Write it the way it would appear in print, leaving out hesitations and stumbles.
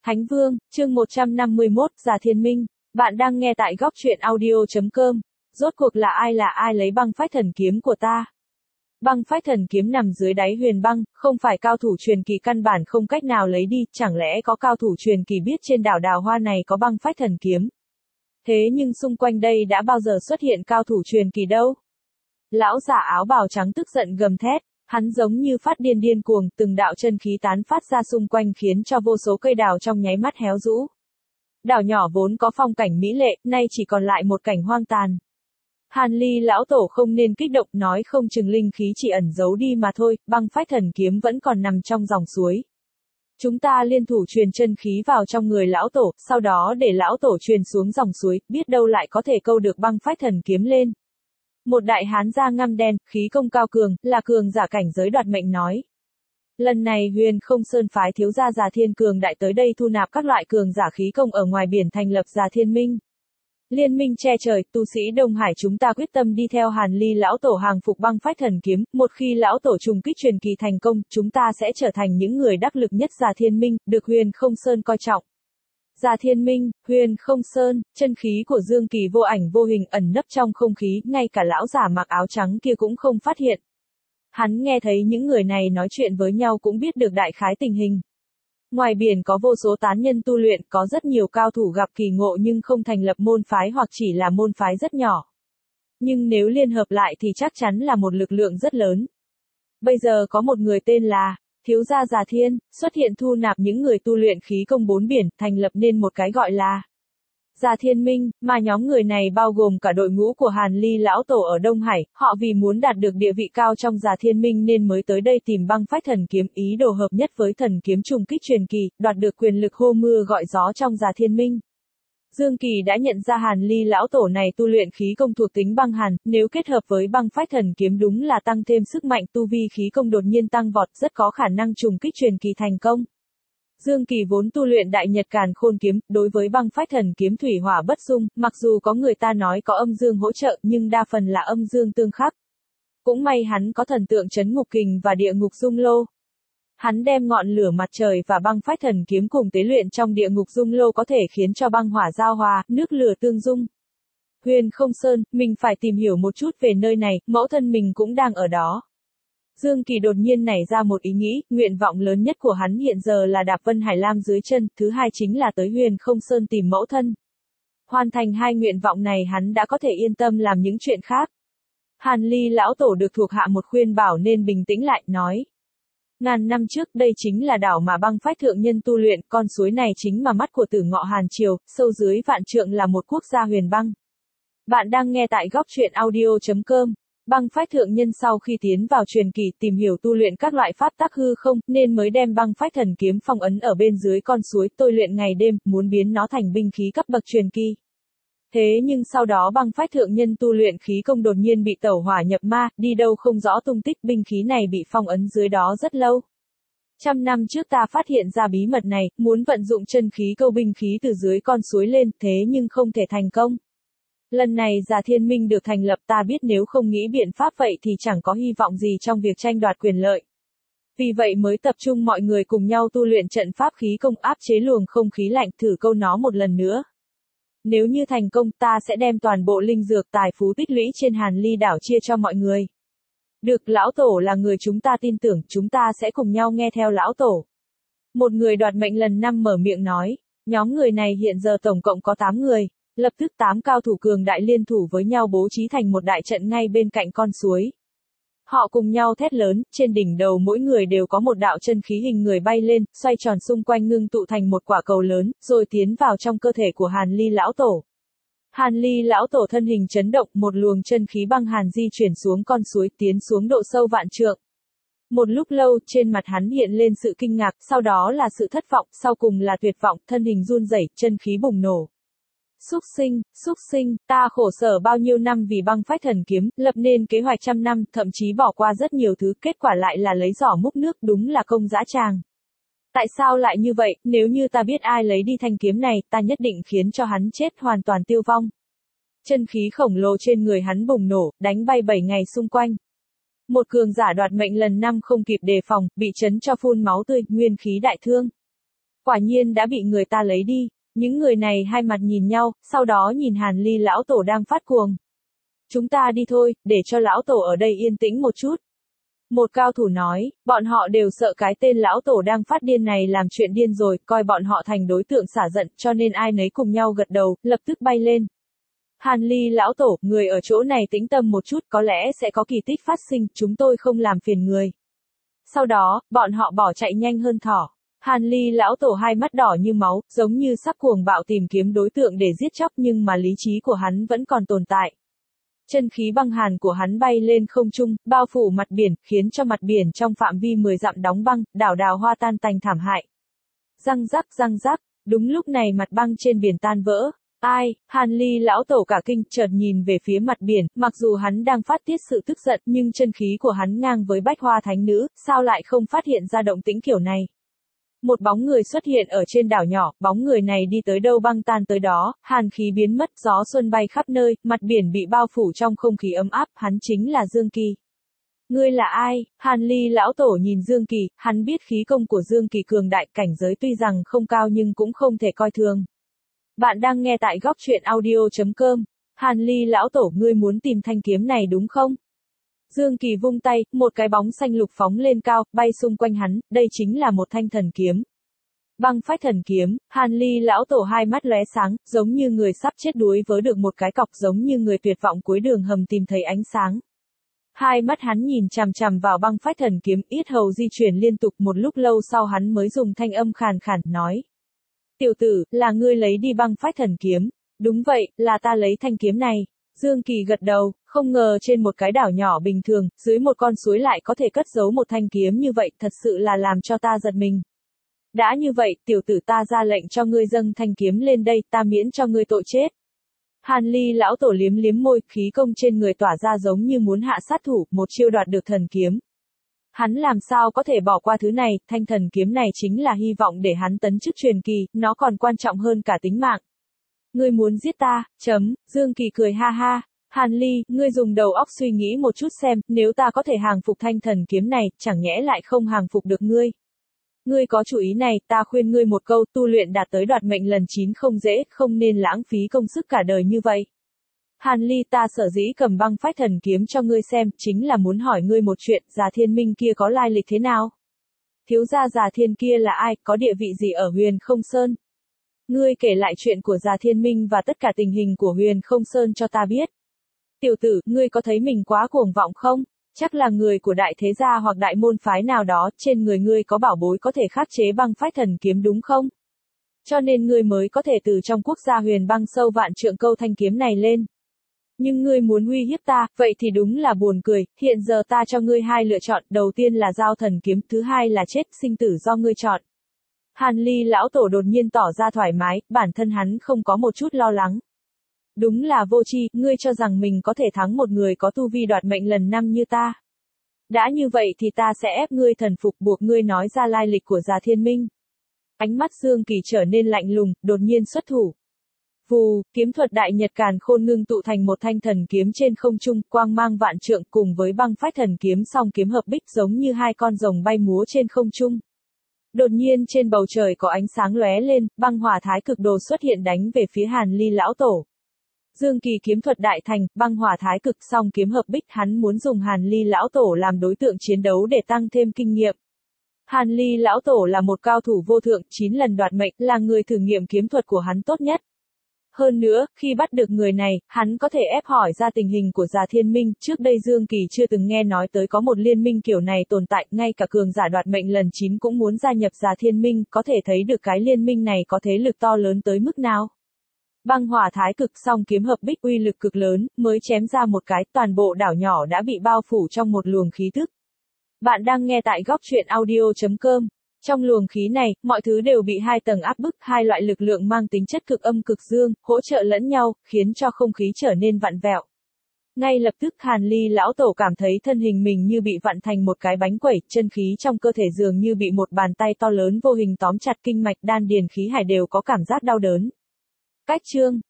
Thánh Vương, chương 151, Già Thiên Minh. Bạn đang nghe tại góc truyện audio.com. Rốt cuộc là ai lấy băng phách thần kiếm của ta? Băng phách thần kiếm nằm dưới đáy huyền băng, không phải cao thủ truyền kỳ căn bản không cách nào lấy đi, chẳng lẽ có cao thủ truyền kỳ biết trên đảo Đào Hoa này có băng phách thần kiếm? Thế nhưng xung quanh đây đã bao giờ xuất hiện cao thủ truyền kỳ đâu? Lão giả áo bào trắng tức giận gầm thét. Hắn giống như phát điên cuồng, từng đạo chân khí tán phát ra xung quanh khiến cho vô số cây đào trong nháy mắt héo rũ. Đảo nhỏ vốn có phong cảnh mỹ lệ, nay chỉ còn lại một cảnh hoang tàn. Hàn Ly lão tổ không nên kích động, nói không chừng linh khí chỉ ẩn giấu đi mà thôi, băng phách thần kiếm vẫn còn nằm trong dòng suối. Chúng ta liên thủ truyền chân khí vào trong người lão tổ, sau đó để lão tổ truyền xuống dòng suối, biết đâu lại có thể câu được băng phách thần kiếm lên. Một đại hán da ngăm đen, khí công cao cường, là cường giả cảnh giới đoạt mệnh nói. Lần này Huyền Không Sơn phái thiếu gia Già Thiên Cường đại tới đây thu nạp các loại cường giả khí công ở ngoài biển thành lập Già Thiên Minh. Liên minh che trời, tu sĩ Đông Hải chúng ta quyết tâm đi theo Hàn Ly lão tổ hàng phục băng phách thần kiếm, một khi lão tổ trùng kích truyền kỳ thành công, chúng ta sẽ trở thành những người đắc lực nhất Già Thiên Minh, được Huyền Không Sơn coi trọng. Già Thiên Minh, Huyền Không Sơn, chân khí của Dương Kỳ vô ảnh vô hình ẩn nấp trong không khí, ngay cả lão giả mặc áo trắng kia cũng không phát hiện. Hắn nghe thấy những người này nói chuyện với nhau cũng biết được đại khái tình hình. Ngoài biển có vô số tán nhân tu luyện, có rất nhiều cao thủ gặp kỳ ngộ nhưng không thành lập môn phái hoặc chỉ là môn phái rất nhỏ. Nhưng nếu liên hợp lại thì chắc chắn là một lực lượng rất lớn. Bây giờ có một người tên là thiếu gia Già Thiên, xuất hiện thu nạp những người tu luyện khí công bốn biển, thành lập nên một cái gọi là Già Thiên Minh, mà nhóm người này bao gồm cả đội ngũ của Hàn Ly lão tổ ở Đông Hải, họ vì muốn đạt được địa vị cao trong Già Thiên Minh nên mới tới đây tìm băng phách thần kiếm, ý đồ hợp nhất với thần kiếm trùng kích truyền kỳ, đoạt được quyền lực hô mưa gọi gió trong Già Thiên Minh. Dương Kỳ đã nhận ra Hàn Ly lão tổ này tu luyện khí công thuộc tính băng hàn, nếu kết hợp với băng phách thần kiếm đúng là tăng thêm sức mạnh, tu vi khí công đột nhiên tăng vọt, rất có khả năng trùng kích truyền kỳ thành công. Dương Kỳ vốn tu luyện Đại Nhật Càn Khôn kiếm, đối với băng phách thần kiếm thủy hỏa bất xung, mặc dù có người ta nói có âm dương hỗ trợ nhưng đa phần là âm dương tương khắc. Cũng may hắn có thần tượng trấn ngục kình và địa ngục dung lô. Hắn đem ngọn lửa mặt trời và băng phách thần kiếm cùng tế luyện trong địa ngục dung lô có thể khiến cho băng hỏa giao hòa, nước lửa tương dung. Huyền Không Sơn, mình phải tìm hiểu một chút về nơi này, mẫu thân mình cũng đang ở đó. Dương Kỳ đột nhiên nảy ra một ý nghĩ, nguyện vọng lớn nhất của hắn hiện giờ là đạp Vân Hải Lam dưới chân, thứ hai chính là tới Huyền Không Sơn tìm mẫu thân. Hoàn thành hai nguyện vọng này hắn đã có thể yên tâm làm những chuyện khác. Hàn Ly lão tổ được thuộc hạ một khuyên bảo nên bình tĩnh lại, nói. Ngàn năm trước đây chính là đảo mà băng phách thượng nhân tu luyện, con suối này chính mà mắt của Tử Ngọ Hàn Triều, sâu dưới vạn trượng là một quốc gia huyền băng. Bạn đang nghe tại góc truyện audio.com. Băng phách thượng nhân sau khi tiến vào truyền kỳ tìm hiểu tu luyện các loại pháp tắc hư không, nên mới đem băng phách thần kiếm phong ấn ở bên dưới con suối, tôi luyện ngày đêm, muốn biến nó thành binh khí cấp bậc truyền kỳ. Thế nhưng sau đó băng phách thượng nhân tu luyện khí công đột nhiên bị tẩu hỏa nhập ma, đi đâu không rõ tung tích, binh khí này bị phong ấn dưới đó rất lâu. Trăm năm trước ta phát hiện ra bí mật này, muốn vận dụng chân khí câu binh khí từ dưới con suối lên, thế nhưng không thể thành công. Lần này Già Thiên Minh được thành lập, ta biết nếu không nghĩ biện pháp vậy thì chẳng có hy vọng gì trong việc tranh đoạt quyền lợi. Vì vậy mới tập trung mọi người cùng nhau tu luyện trận pháp khí công áp chế luồng không khí lạnh, thử câu nó một lần nữa. Nếu như thành công ta sẽ đem toàn bộ linh dược tài phú tích lũy trên Hàn Ly đảo chia cho mọi người. Được, lão tổ là người chúng ta tin tưởng, chúng ta sẽ cùng nhau nghe theo lão tổ. Một người đoạt mệnh lần 5 mở miệng nói, nhóm người này hiện giờ tổng cộng có 8 người. Lập tức 8 cao thủ cường đại liên thủ với nhau bố trí thành một đại trận ngay bên cạnh con suối. Họ cùng nhau thét lớn, trên đỉnh đầu mỗi người đều có một đạo chân khí hình người bay lên, xoay tròn xung quanh ngưng tụ thành một quả cầu lớn, rồi tiến vào trong cơ thể của Hàn Ly lão tổ. Hàn Ly lão tổ thân hình chấn động, một luồng chân khí băng hàn di chuyển xuống con suối, tiến xuống độ sâu vạn trượng. Một lúc lâu, trên mặt hắn hiện lên sự kinh ngạc, sau đó là sự thất vọng, sau cùng là tuyệt vọng, thân hình run rẩy, chân khí bùng nổ. Xúc sinh, ta khổ sở bao nhiêu năm vì băng phách thần kiếm, lập nên kế hoạch trăm năm, thậm chí bỏ qua rất nhiều thứ, kết quả lại là lấy giỏ múc nước, đúng là công dã tràng. Tại sao lại như vậy, nếu như ta biết ai lấy đi thanh kiếm này, ta nhất định khiến cho hắn chết hoàn toàn tiêu vong. Chân khí khổng lồ trên người hắn bùng nổ, đánh bay 7 ngày xung quanh. Một cường giả đoạt mệnh lần 5 không kịp đề phòng, bị chấn cho phun máu tươi, nguyên khí đại thương. Quả nhiên đã bị người ta lấy đi. Những người này hai mặt nhìn nhau, sau đó nhìn Hàn Ly lão tổ đang phát cuồng. Chúng ta đi thôi, để cho lão tổ ở đây yên tĩnh một chút. Một cao thủ nói, bọn họ đều sợ cái tên lão tổ đang phát điên này làm chuyện điên rồi, coi bọn họ thành đối tượng xả giận, cho nên ai nấy cùng nhau gật đầu, lập tức bay lên. Hàn Ly lão tổ, người ở chỗ này tĩnh tâm một chút, có lẽ sẽ có kỳ tích phát sinh, chúng tôi không làm phiền người. Sau đó, bọn họ bỏ chạy nhanh hơn thỏ. Hàn Ly lão tổ hai mắt đỏ như máu, giống như sắp cuồng bạo tìm kiếm đối tượng để giết chóc, nhưng mà lý trí của hắn vẫn còn tồn tại. Chân khí băng hàn của hắn bay lên không trung, bao phủ mặt biển, khiến cho mặt biển trong phạm vi 10 dặm đóng băng, đảo đảo hoa tan tành thảm hại. Răng rắc, đúng lúc này mặt băng trên biển tan vỡ. Ai, Hàn Ly lão tổ cả kinh, chợt nhìn về phía mặt biển, mặc dù hắn đang phát tiết sự tức giận, nhưng chân khí của hắn ngang với Bách Hoa Thánh Nữ, sao lại không phát hiện ra động tĩnh kiểu này. Một bóng người xuất hiện ở trên đảo nhỏ, bóng người này đi tới đâu băng tan tới đó, hàn khí biến mất, gió xuân bay khắp nơi, mặt biển bị bao phủ trong không khí ấm áp, hắn chính là Dương Kỳ. Ngươi là ai? Hàn Ly lão tổ nhìn Dương Kỳ, hắn biết khí công của Dương Kỳ cường đại, cảnh giới tuy rằng không cao nhưng cũng không thể coi thường. Bạn đang nghe tại góc truyện audio.com. Hàn Ly lão tổ, ngươi muốn tìm thanh kiếm này đúng không? Dương Kỳ vung tay, một cái bóng xanh lục phóng lên cao, bay xung quanh hắn, đây chính là một thanh thần kiếm. Băng phách thần kiếm, Hàn Ly lão tổ hai mắt lóe sáng, giống như người sắp chết đuối vớ được một cái cọc, giống như người tuyệt vọng cuối đường hầm tìm thấy ánh sáng. Hai mắt hắn nhìn chằm chằm vào băng phách thần kiếm, yết hầu di chuyển liên tục, một lúc lâu sau hắn mới dùng thanh âm khàn khàn nói. Tiểu tử, là ngươi lấy đi băng phách thần kiếm. Đúng vậy, là ta lấy thanh kiếm này. Dương Kỳ gật đầu, không ngờ trên một cái đảo nhỏ bình thường, dưới một con suối lại có thể cất giấu một thanh kiếm như vậy, thật sự là làm cho ta giật mình. Đã như vậy, tiểu tử, ta ra lệnh cho ngươi dâng thanh kiếm lên đây, ta miễn cho ngươi tội chết. Hàn Ly lão tổ liếm liếm môi, khí công trên người tỏa ra giống như muốn hạ sát thủ, một chiêu đoạt được thần kiếm. Hắn làm sao có thể bỏ qua thứ này, thanh thần kiếm này chính là hy vọng để hắn tấn chức truyền kỳ, nó còn quan trọng hơn cả tính mạng. Ngươi muốn giết ta, Dương Kỳ cười ha ha. Hàn Ly, ngươi dùng đầu óc suy nghĩ một chút xem, nếu ta có thể hàng phục thanh thần kiếm này, chẳng nhẽ lại không hàng phục được ngươi. Ngươi có chủ ý này, ta khuyên ngươi một câu, tu luyện đạt tới đoạt mệnh lần 9 không dễ, không nên lãng phí công sức cả đời như vậy. Hàn Ly, ta sở dĩ cầm băng phách thần kiếm cho ngươi xem, chính là muốn hỏi ngươi một chuyện, Già Thiên Minh kia có lai lịch thế nào? Thiếu gia Già Thiên kia là ai, có địa vị gì ở Huyền Không Sơn? Ngươi kể lại chuyện của Già Thiên Minh và tất cả tình hình của Huyền Không Sơn cho ta biết. Tiểu tử, ngươi có thấy mình quá cuồng vọng không? Chắc là người của đại thế gia hoặc đại môn phái nào đó, trên người ngươi có bảo bối có thể khắc chế băng phách thần kiếm đúng không? Cho nên ngươi mới có thể từ trong quốc gia Huyền Băng sâu vạn trượng câu thanh kiếm này lên. Nhưng ngươi muốn uy hiếp ta, vậy thì đúng là buồn cười, hiện giờ ta cho ngươi hai lựa chọn, đầu tiên là giao thần kiếm, thứ hai là chết, sinh tử do ngươi chọn. Hàn Ly lão tổ đột nhiên tỏ ra thoải mái, bản thân hắn không có một chút lo lắng. Đúng là vô tri, ngươi cho rằng mình có thể thắng một người có tu vi đoạt mệnh lần 5 như ta. Đã như vậy thì ta sẽ ép ngươi thần phục, buộc ngươi nói ra lai lịch của Già Thiên Minh. Ánh mắt Dương Kỳ trở nên lạnh lùng, đột nhiên xuất thủ. Vù, kiếm thuật đại nhật càn khôn ngưng tụ thành một thanh thần kiếm trên không trung, quang mang vạn trượng cùng với băng phách thần kiếm song kiếm hợp bích giống như hai con rồng bay múa trên không trung. Đột nhiên trên bầu trời có ánh sáng lóe lên, băng hỏa thái cực đồ xuất hiện đánh về phía Hàn Ly lão tổ. Dương Kỳ kiếm thuật đại thành, băng hỏa thái cực song kiếm hợp bích, hắn muốn dùng Hàn Ly lão tổ làm đối tượng chiến đấu để tăng thêm kinh nghiệm. Hàn Ly lão tổ là một cao thủ vô thượng, 9 lần đoạt mệnh, là người thử nghiệm kiếm thuật của hắn tốt nhất. Hơn nữa, khi bắt được người này, hắn có thể ép hỏi ra tình hình của Già Thiên Minh, trước đây Dương Kỳ chưa từng nghe nói tới có một liên minh kiểu này tồn tại, ngay cả cường giả đoạt mệnh lần 9 cũng muốn gia nhập Già Thiên Minh, có thể thấy được cái liên minh này có thế lực to lớn tới mức nào. Băng hỏa thái cực song kiếm hợp bích uy lực cực lớn, mới chém ra một cái, toàn bộ đảo nhỏ đã bị bao phủ trong một luồng khí tức. Bạn đang nghe tại góc truyện audio.com. Trong luồng khí này, mọi thứ đều bị hai tầng áp bức, hai loại lực lượng mang tính chất cực âm cực dương, hỗ trợ lẫn nhau, khiến cho không khí trở nên vặn vẹo. Ngay lập tức Hàn Ly lão tổ cảm thấy thân hình mình như bị vặn thành một cái bánh quẩy, chân khí trong cơ thể dường như bị một bàn tay to lớn vô hình tóm chặt, kinh mạch đan điền khí hải đều có cảm giác đau đớn. Cách chương